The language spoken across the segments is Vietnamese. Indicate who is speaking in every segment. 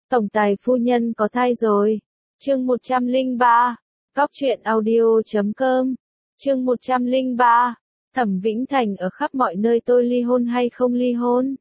Speaker 1: Tổng tài phu nhân có thai rồi. Chương 103. Cóc truyện audio.com. Chương 103. Thẩm Vĩnh Thành ở khắp mọi nơi, tôi ly hôn hay không ly hôn,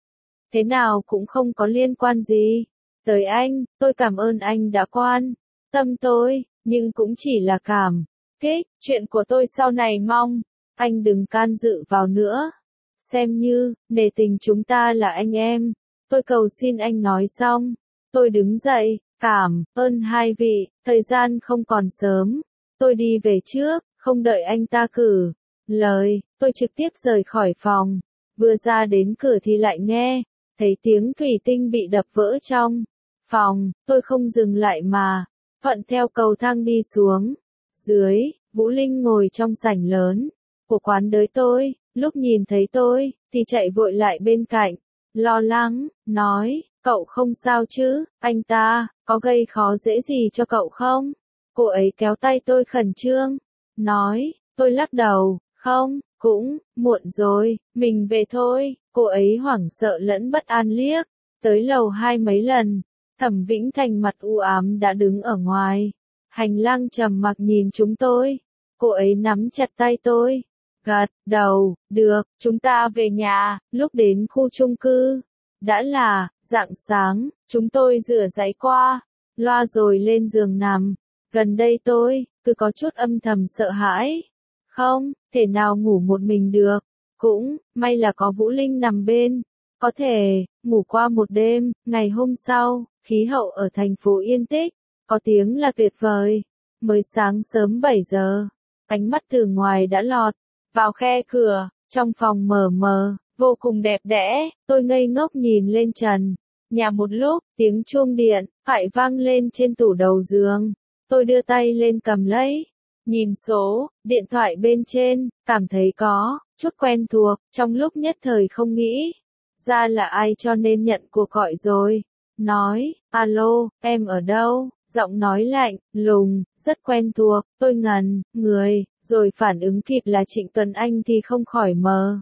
Speaker 1: thế nào cũng không có liên quan gì tới anh. Tôi cảm ơn anh đã quan tâm tôi, nhưng cũng chỉ là cảm kích. Chuyện của tôi sau này mong anh đừng can dự vào nữa. Xem như nể tình chúng ta là anh em. Tôi cầu xin anh. Nói xong, tôi đứng dậy. Cảm ơn hai vị, thời gian không còn sớm. Tôi đi về trước, không đợi anh ta cử lời, tôi trực tiếp rời khỏi phòng. Vừa ra đến cửa thì lại nghe thấy tiếng thủy tinh bị đập vỡ trong phòng. Tôi không dừng lại mà thuận theo cầu thang đi xuống. Dưới, Vũ Linh ngồi trong sảnh lớn của quán đới tôi. Lúc nhìn thấy tôi thì chạy vội lại bên cạnh, lo lắng nói: cậu không sao chứ, anh ta có gây khó dễ gì cho cậu không? Cô ấy kéo tay tôi khẩn trương nói. Tôi lắc đầu, không, cũng muộn rồi, mình về thôi. Cô ấy hoảng sợ lẫn bất an liếc tới lầu 2 mấy lần. Thẩm Vĩnh Thành mặt u ám đã đứng ở ngoài hành lang trầm mặc nhìn chúng tôi. Cô ấy nắm chặt tay tôi, gật đầu, được, chúng ta về nhà. Lúc đến khu chung cư, đã là rạng sáng. Chúng tôi rửa ráy qua loa rồi lên giường nằm. Gần đây tôi cứ có chút âm thầm sợ hãi, không thể nào ngủ một mình được. Cũng may là có Vũ Linh nằm bên, có thể ngủ qua một đêm. Ngày hôm sau, khí hậu ở thành phố yên tĩnh, có tiếng là tuyệt vời. Mới sáng sớm 7 giờ, ánh mắt từ ngoài đã lọt vào khe cửa. Trong phòng mờ mờ, vô cùng đẹp đẽ. Tôi ngây ngốc nhìn lên trần nhà một lúc. Tiếng chuông điện thoại vang lên trên tủ đầu giường. Tôi đưa tay lên cầm lấy, nhìn số điện thoại bên trên, cảm thấy có chút quen thuộc. Trong lúc nhất thời không nghĩ ra là ai cho nên nhận cuộc gọi rồi. Nói, alo, em ở đâu? Giọng nói lạnh lùng, rất quen thuộc. Tôi ngẩn người, rồi phản ứng kịp là Trịnh Tuấn Anh thì không khỏi mờ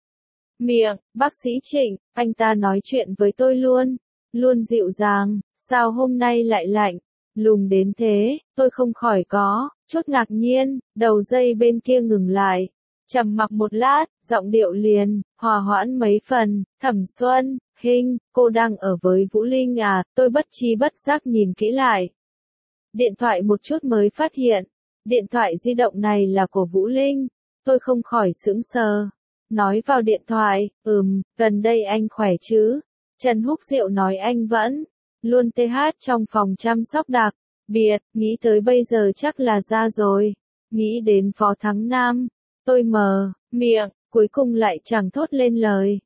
Speaker 1: miệng. Bác sĩ Trịnh, anh ta nói chuyện với tôi luôn dịu dàng, sao hôm nay lại lạnh lùng đến thế? Tôi không khỏi có chút ngạc nhiên. Đầu dây bên kia ngừng lại, trầm mặc một lát, giọng điệu liền hòa hoãn mấy phần. Thẩm Xuân Hinh, cô đang ở với Vũ Linh à? Tôi bất tri bất giác nhìn kỹ lại điện thoại một chút mới phát hiện điện thoại di động này là của Vũ Linh. Tôi không khỏi sững sờ, nói vào điện thoại, gần đây anh khỏe chứ? Trần Húc Diệu nói anh vẫn luôn TH trong phòng chăm sóc đặc biệt. Nghĩ tới bây giờ chắc là ra rồi. Nghĩ đến Phó Thắng Nam, tôi mờ miệng, cuối cùng lại chẳng thốt lên lời.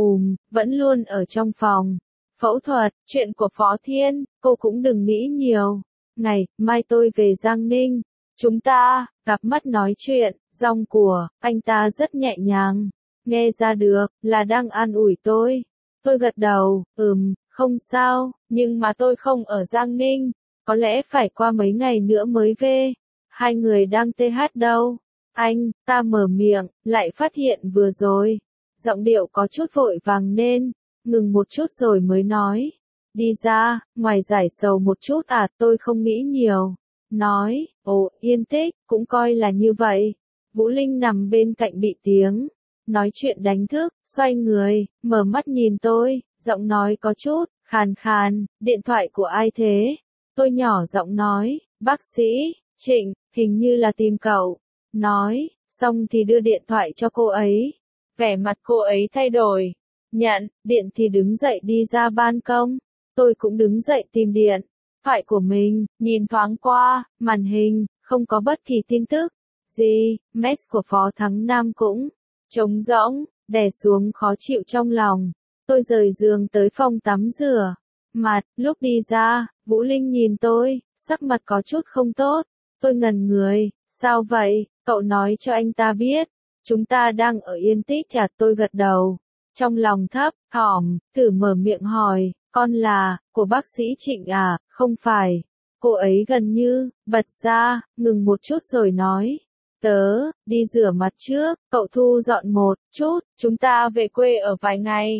Speaker 1: Vẫn luôn ở trong phòng phẫu thuật. Chuyện của Phó Thiên, cô cũng đừng nghĩ nhiều. Ngày mai tôi về Giang Ninh, chúng ta gặp mắt nói chuyện. Giọng của anh ta rất nhẹ nhàng, nghe ra được là đang an ủi tôi. Tôi gật đầu, không sao, nhưng mà tôi không ở Giang Ninh, có lẽ phải qua mấy ngày nữa mới về. Hai người đang TH đâu? Anh ta mở miệng, lại phát hiện vừa rồi giọng điệu có chút vội vàng nên ngừng một chút rồi mới nói. Đi ra ngoài giải sầu một chút à? Tôi không nghĩ nhiều, nói, yên tĩnh, cũng coi là như vậy. Vũ Linh nằm bên cạnh bị tiếng nói chuyện đánh thức, xoay người, mở mắt nhìn tôi, giọng nói có chút khàn khàn. Điện thoại của ai thế? Tôi nhỏ giọng nói, bác sĩ Trịnh, hình như là tìm cậu. Nói xong thì đưa điện thoại cho cô ấy. Vẻ mặt cô ấy thay đổi, nhận điện thì đứng dậy đi ra ban công. Tôi cũng đứng dậy tìm điện thoại của mình, nhìn thoáng qua màn hình, không có bất kỳ tin tức gì. Mess của Phó Thắng Nam cũng trống rỗng. Đè xuống khó chịu trong lòng, tôi rời giường tới phòng tắm rửa mặt. Lúc đi ra, Vũ Linh nhìn tôi, sắc mặt có chút không tốt. Tôi ngẩn người, sao vậy? Cậu nói cho anh ta biết chúng ta đang ở yên tĩnh chả? Tôi gật đầu, trong lòng thấp thỏm, thử mở miệng hỏi, con là của bác sĩ Trịnh à? Không phải. Cô ấy gần như bật ra, ngừng một chút rồi nói, tớ đi rửa mặt trước, cậu thu dọn một chút, chúng ta về quê ở vài ngày.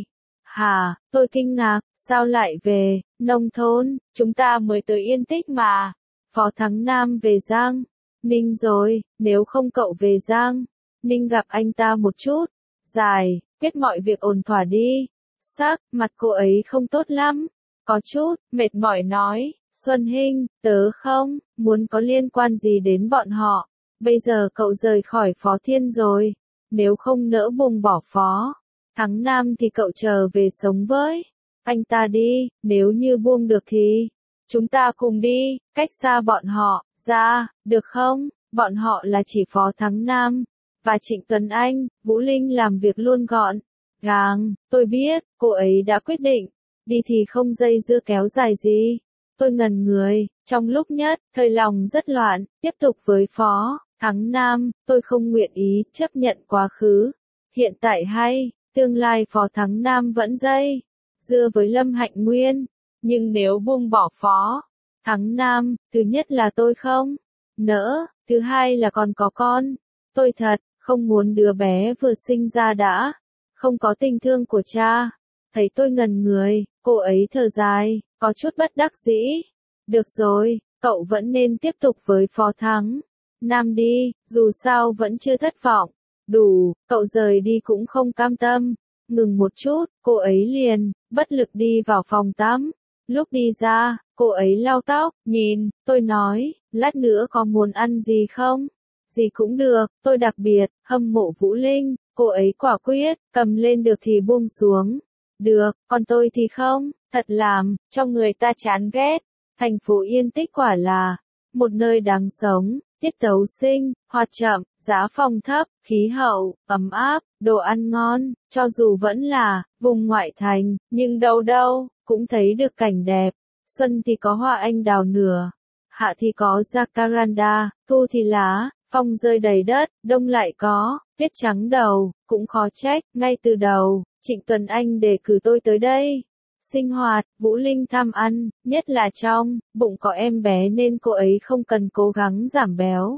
Speaker 1: Hả, tôi kinh ngạc, sao lại về, nông thôn, chúng ta mới tới Yên Tích mà. Phó Thắng Nam về Giang Ninh rồi, nếu không cậu về Giang Ninh gặp anh ta một chút. Dài, biết mọi việc ổn thỏa đi. Sắc, mặt cô ấy không tốt lắm. Có chút, mệt mỏi nói, Xuân Hinh, tớ không muốn có liên quan gì đến bọn họ. Bây giờ cậu rời khỏi Phó Thiên rồi. Nếu không nỡ buông bỏ Phó Thắng Nam thì cậu trở về sống với anh ta đi, nếu như buông được thì chúng ta cùng đi, cách xa bọn họ, ra, được không? Bọn họ là chỉ Phó Thắng Nam và Trịnh Tuấn Anh. Vũ Linh làm việc luôn gọn gàng, tôi biết, cô ấy đã quyết định, đi thì không dây dưa kéo dài gì. Tôi ngần người, trong lúc nhất, thời lòng rất loạn, tiếp tục với Phó Thắng Nam, tôi không nguyện ý chấp nhận quá khứ, hiện tại hay tương lai Phó Thắng Nam vẫn dây dưa với Lâm Hạnh Nguyên, nhưng nếu buông bỏ Phó Thắng Nam, thứ nhất là tôi không nỡ, thứ hai là còn có con. Tôi thật không muốn đứa bé vừa sinh ra đã không có tình thương của cha. Thấy tôi ngần người, cô ấy thở dài, có chút bất đắc dĩ. Được rồi, cậu vẫn nên tiếp tục với Phó Thắng Nam đi, dù sao vẫn chưa thất vọng. Đủ, cậu rời đi cũng không cam tâm. Ngừng một chút, cô ấy liền bất lực đi vào phòng tắm. Lúc đi ra, cô ấy lau tóc, nhìn, tôi nói, lát nữa có muốn ăn gì không? Gì cũng được, tôi đặc biệt hâm mộ Vũ Linh, cô ấy quả quyết, cầm lên được thì buông xuống. Được, còn tôi thì không, thật làm cho người ta chán ghét. Thành phố Yên Tích quả là một nơi đáng sống, tiết tấu sinh, hoạt chậm, giá phòng thấp, khí hậu ấm áp, đồ ăn ngon, cho dù vẫn là vùng ngoại thành, nhưng đâu đâu cũng thấy được cảnh đẹp. Xuân thì có hoa anh đào nửa, hạ thì có jacaranda, thu thì lá phong rơi đầy đất, đông lại có tuyết trắng đầu, cũng khó trách, ngay từ đầu, Trịnh Tuấn Anh đề cử tôi tới đây. Sinh hoạt, Vũ Linh tham ăn, nhất là trong bụng có em bé nên cô ấy không cần cố gắng giảm béo.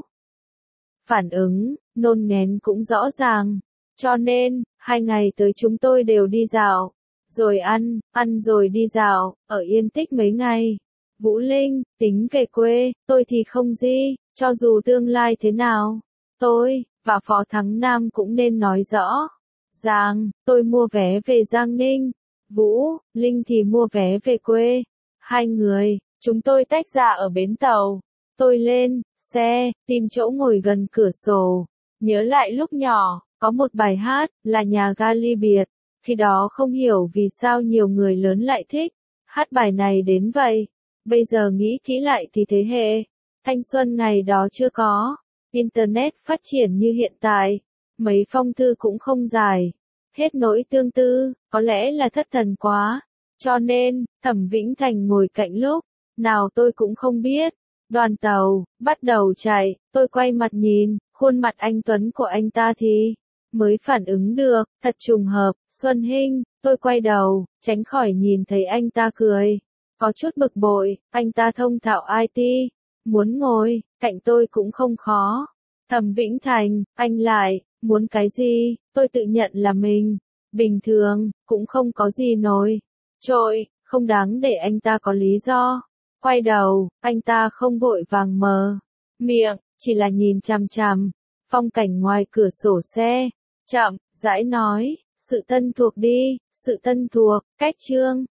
Speaker 1: Phản ứng, nôn nghén cũng rõ ràng. Cho nên, 2 ngày tới chúng tôi đều đi dạo. Rồi ăn rồi đi dạo, ở Yên Tích mấy ngày. Vũ Linh, tính về quê, tôi thì không gì, cho dù tương lai thế nào. Tôi, và Phó Thắng Nam cũng nên nói rõ. Giang, tôi mua vé về Giang Ninh. Vũ Linh thì mua vé về quê. 2 người, chúng tôi tách ra ở bến tàu. Tôi lên xe, tìm chỗ ngồi gần cửa sổ. Nhớ lại lúc nhỏ, có một bài hát, là nhà ga ly biệt. Khi đó không hiểu vì sao nhiều người lớn lại thích hát bài này đến vậy. Bây giờ nghĩ kỹ lại thì thế hệ thanh xuân ngày đó chưa có Internet phát triển như hiện tại. Mấy phong thư cũng không dài. Hết nỗi tương tư, có lẽ là thất thần quá. Cho nên, Thẩm Vĩnh Thành ngồi cạnh lúc nào tôi cũng không biết. Đoàn tàu bắt đầu chạy, tôi quay mặt nhìn khuôn mặt anh tuấn của anh ta thì mới phản ứng được, thật trùng hợp. Xuân Hinh, tôi quay đầu, tránh khỏi nhìn thấy anh ta cười. Có chút bực bội, anh ta thông thạo IT, muốn ngồi cạnh tôi cũng không khó. Thẩm Vĩnh Thành, anh lại muốn cái gì? Tôi tự nhận là mình bình thường, cũng không có gì nổi trội, không đáng để anh ta có lý do. Quay đầu, anh ta không vội vàng mở miệng, chỉ là nhìn chằm chằm phong cảnh ngoài cửa sổ xe, chậm rãi nói, sự thân thuộc đi, sự thân thuộc, cách chương